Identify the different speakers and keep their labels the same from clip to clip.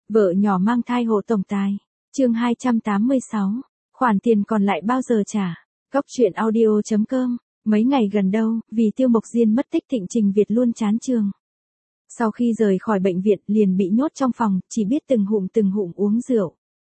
Speaker 1: Vợ nhỏ mang thai hộ tổng tài. Chương 286. Khoản tiền còn lại bao giờ trả? Góc truyện audio.com. Mấy ngày gần đâu, vì Tiêu Mộc Diên mất tích Thịnh Trình Việt luôn chán trường. Sau khi rời khỏi bệnh viện liền bị nhốt trong phòng, chỉ biết từng ngụm uống rượu.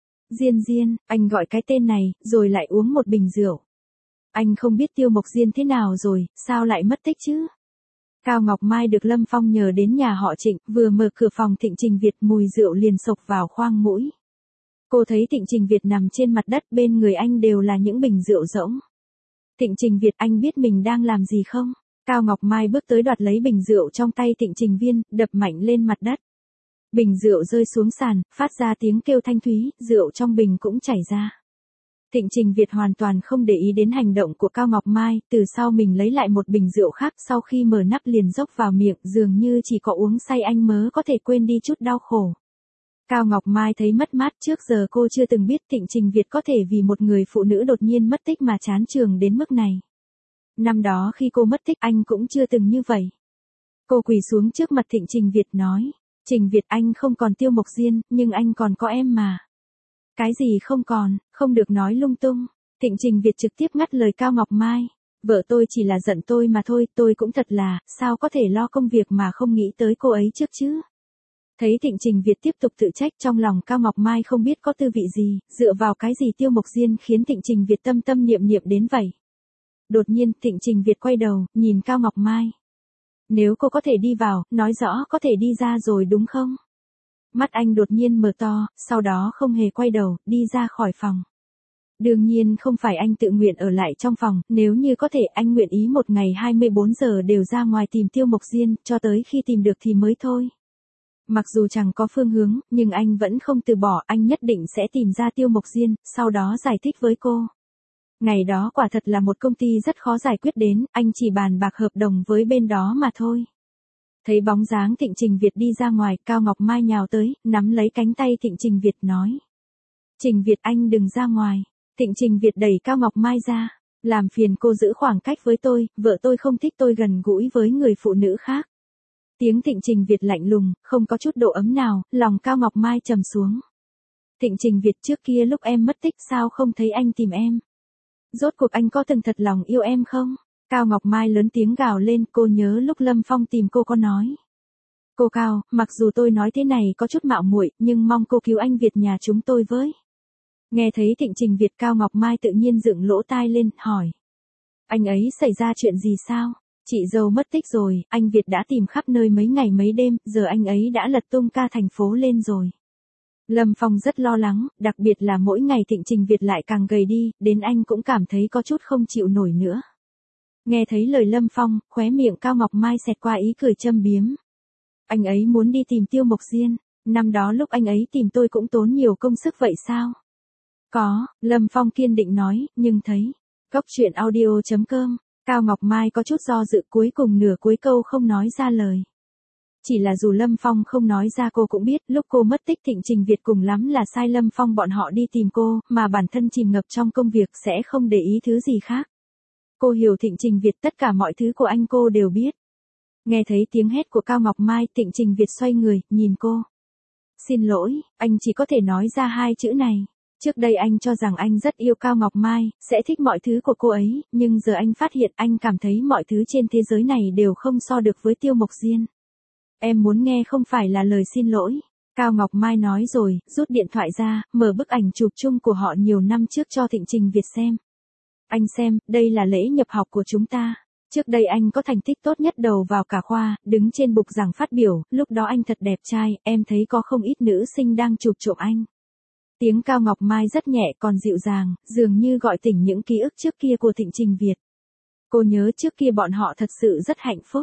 Speaker 1: Diên, anh gọi cái tên này, rồi lại uống một bình rượu. Anh không biết Tiêu Mộc Diên thế nào rồi, sao lại mất tích chứ? Cao Ngọc Mai được Lâm Phong nhờ đến nhà họ Trịnh, vừa mở cửa phòng Thịnh Trình Việt mùi rượu liền xộc vào khoang mũi. Cô thấy Thịnh Trình Việt nằm trên mặt đất, bên người anh đều là những bình rượu rỗng. Thịnh Trình Việt, anh biết mình đang làm gì không? Cao Ngọc Mai bước tới đoạt lấy bình rượu trong tay Thịnh Trình Viên, đập mạnh lên mặt đất. Bình rượu rơi xuống sàn, phát ra tiếng kêu thanh thúy, rượu trong bình cũng chảy ra. Thịnh Trình Việt hoàn toàn không để ý đến hành động của Cao Ngọc Mai, từ sau mình lấy lại một bình rượu khác, sau khi mở nắp liền dốc vào miệng, dường như chỉ có uống say anh mới có thể quên đi chút đau khổ. Cao Ngọc Mai thấy mất mát, trước giờ cô chưa từng biết Thịnh Trình Việt có thể vì một người phụ nữ đột nhiên mất tích mà chán trường đến mức này. Năm đó khi cô mất tích anh cũng chưa từng như vậy. Cô quỳ xuống trước mặt Thịnh Trình Việt nói, Trình Việt, anh không còn Tiêu Mộc Diên, nhưng anh còn có em mà. Cái gì không còn, không được nói lung tung. Thịnh Trình Việt trực tiếp ngắt lời Cao Ngọc Mai. Vợ tôi chỉ là giận tôi mà thôi, tôi cũng thật là, sao có thể lo công việc mà không nghĩ tới cô ấy trước chứ. Thấy Thịnh Trình Việt tiếp tục tự trách, trong lòng Cao Ngọc Mai không biết có tư vị gì, dựa vào cái gì Tiêu Mộc Diên khiến Thịnh Trình Việt tâm niệm đến vậy. Đột nhiên, Thịnh Trình Việt quay đầu, nhìn Cao Ngọc Mai. Nếu cô có thể đi vào, nói rõ có thể đi ra rồi đúng không? Mắt anh đột nhiên mở to, sau đó không hề quay đầu, đi ra khỏi phòng. Đương nhiên không phải anh tự nguyện ở lại trong phòng, nếu như có thể anh nguyện ý một ngày 24 giờ đều ra ngoài tìm Tiêu Mộc Diên, cho tới khi tìm được thì mới thôi. Mặc dù chẳng có phương hướng, nhưng anh vẫn không từ bỏ, anh nhất định sẽ tìm ra Tiêu Mộc Diên, sau đó giải thích với cô. Ngày đó quả thật là một công ty rất khó giải quyết đến, anh chỉ bàn bạc hợp đồng với bên đó mà thôi. Thấy bóng dáng Thịnh Trình Việt đi ra ngoài, Cao Ngọc Mai nhào tới, nắm lấy cánh tay Thịnh Trình Việt nói. Trình Việt, anh đừng ra ngoài. Thịnh Trình Việt đẩy Cao Ngọc Mai ra. Làm phiền cô giữ khoảng cách với tôi, vợ tôi không thích tôi gần gũi với người phụ nữ khác. Tiếng Thịnh Trình Việt lạnh lùng, không có chút độ ấm nào, lòng Cao Ngọc Mai trầm xuống. Thịnh Trình Việt, trước kia lúc em mất tích sao không thấy anh tìm em? Rốt cuộc anh có từng thật lòng yêu em không? Cao Ngọc Mai lớn tiếng gào lên, cô nhớ lúc Lâm Phong tìm cô có nói. Cô Cao, mặc dù tôi nói thế này có chút mạo muội, nhưng mong cô cứu anh Việt nhà chúng tôi với. Nghe thấy Thịnh Trình Việt, Cao Ngọc Mai tự nhiên dựng lỗ tai lên, hỏi. Anh ấy xảy ra chuyện gì sao? Chị dâu mất tích rồi, anh Việt đã tìm khắp nơi mấy ngày mấy đêm, giờ anh ấy đã lật tung cả thành phố lên rồi. Lâm Phong rất lo lắng, đặc biệt là mỗi ngày Thịnh Trình Việt lại càng gầy đi, đến anh cũng cảm thấy có chút không chịu nổi nữa. Nghe thấy lời Lâm Phong, khóe miệng Cao Ngọc Mai xẹt qua ý cười châm biếm. Anh ấy muốn đi tìm Tiêu Mộc Diên, năm đó lúc anh ấy tìm tôi cũng tốn nhiều công sức vậy sao? Có, Lâm Phong kiên định nói, nhưng thấy. Góc truyện audio.com, Cao Ngọc Mai có chút do dự, cuối cùng nửa cuối câu không nói ra lời. Chỉ là dù Lâm Phong không nói ra cô cũng biết, lúc cô mất tích Thịnh Trình Việt cùng lắm là sai Lâm Phong bọn họ đi tìm cô, mà bản thân chìm ngập trong công việc sẽ không để ý thứ gì khác. Cô hiểu Thịnh Trình Việt, tất cả mọi thứ của anh cô đều biết. Nghe thấy tiếng hét của Cao Ngọc Mai, Thịnh Trình Việt xoay người, nhìn cô. Xin lỗi, anh chỉ có thể nói ra hai chữ này. Trước đây anh cho rằng anh rất yêu Cao Ngọc Mai, sẽ thích mọi thứ của cô ấy, nhưng giờ anh phát hiện anh cảm thấy mọi thứ trên thế giới này đều không so được với Tiêu Mộc Diên. Em muốn nghe không phải là lời xin lỗi. Cao Ngọc Mai nói rồi, rút điện thoại ra, mở bức ảnh chụp chung của họ nhiều năm trước cho Thịnh Trình Việt xem. Anh xem, đây là lễ nhập học của chúng ta. Trước đây anh có thành tích tốt nhất đầu vào cả khoa, đứng trên bục giảng phát biểu, lúc đó anh thật đẹp trai, em thấy có không ít nữ sinh đang chụp trộm anh. Tiếng Cao Ngọc Mai rất nhẹ còn dịu dàng, dường như gọi tỉnh những ký ức trước kia của Thịnh Trình Việt. Cô nhớ trước kia bọn họ thật sự rất hạnh phúc.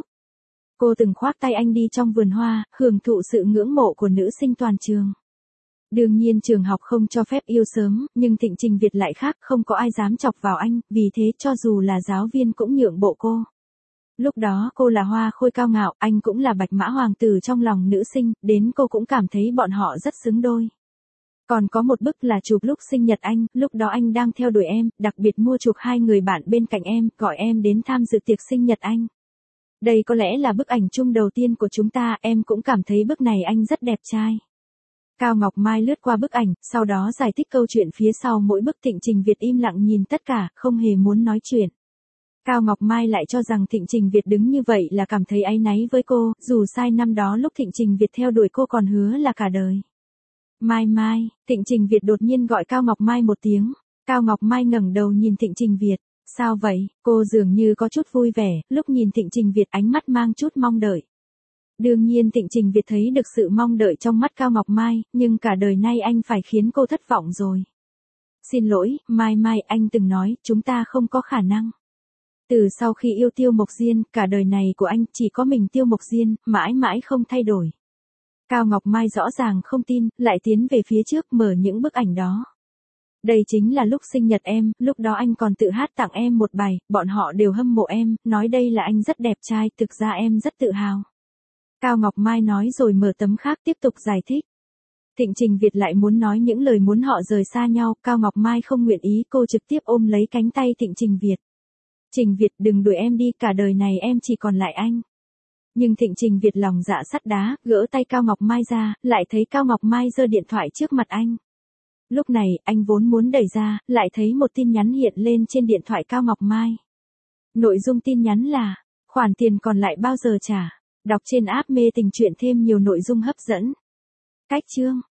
Speaker 1: Cô từng khoác tay anh đi trong vườn hoa, hưởng thụ sự ngưỡng mộ của nữ sinh toàn trường. Đương nhiên trường học không cho phép yêu sớm, nhưng Thịnh Trình Việt lại khác, không có ai dám chọc vào anh, vì thế cho dù là giáo viên cũng nhượng bộ cô. Lúc đó cô là hoa khôi cao ngạo, anh cũng là bạch mã hoàng tử trong lòng nữ sinh, đến cô cũng cảm thấy bọn họ rất xứng đôi. Còn có một bức là chụp lúc sinh nhật anh, lúc đó anh đang theo đuổi em, đặc biệt mua chuộc hai người bạn bên cạnh em, gọi em đến tham dự tiệc sinh nhật anh. Đây có lẽ là bức ảnh chung đầu tiên của chúng ta, em cũng cảm thấy bức này anh rất đẹp trai. Cao Ngọc Mai lướt qua bức ảnh, sau đó giải thích câu chuyện phía sau mỗi bức. Thịnh Trình Việt im lặng nhìn tất cả, không hề muốn nói chuyện. Cao Ngọc Mai lại cho rằng Thịnh Trình Việt đứng như vậy là cảm thấy áy náy với cô, dù sai năm đó lúc Thịnh Trình Việt theo đuổi cô còn hứa là cả đời. Mai Mai, Thịnh Trình Việt đột nhiên gọi Cao Ngọc Mai một tiếng. Cao Ngọc Mai ngẩng đầu nhìn Thịnh Trình Việt. Sao vậy? Cô dường như có chút vui vẻ, lúc nhìn Thịnh Trình Việt ánh mắt mang chút mong đợi. Đương nhiên Thịnh Trình Việt thấy được sự mong đợi trong mắt Cao Ngọc Mai, nhưng cả đời nay anh phải khiến cô thất vọng rồi. Xin lỗi, Mai Mai, anh từng nói, chúng ta không có khả năng. Từ sau khi yêu Tiêu Mộc Diên, cả đời này của anh chỉ có mình Tiêu Mộc Diên, mãi mãi không thay đổi. Cao Ngọc Mai rõ ràng không tin, lại tiến về phía trước mở những bức ảnh đó. Đây chính là lúc sinh nhật em, lúc đó anh còn tự hát tặng em một bài, bọn họ đều hâm mộ em, nói đây là anh rất đẹp trai, thực ra em rất tự hào. Cao Ngọc Mai nói rồi mở tấm khác tiếp tục giải thích. Thịnh Trình Việt lại muốn nói những lời muốn họ rời xa nhau, Cao Ngọc Mai không nguyện ý, cô trực tiếp ôm lấy cánh tay Thịnh Trình Việt. Trình Việt, đừng đuổi em đi, cả đời này em chỉ còn lại anh. Nhưng Thịnh Trình Việt lòng dạ sắt đá, gỡ tay Cao Ngọc Mai ra, lại thấy Cao Ngọc Mai giơ điện thoại trước mặt anh. Lúc này, anh vốn muốn đẩy ra, lại thấy một tin nhắn hiện lên trên điện thoại Cao Ngọc Mai. Nội dung tin nhắn là, khoản tiền còn lại bao giờ trả? Đọc trên app mê tình truyện thêm nhiều nội dung hấp dẫn. Cách chương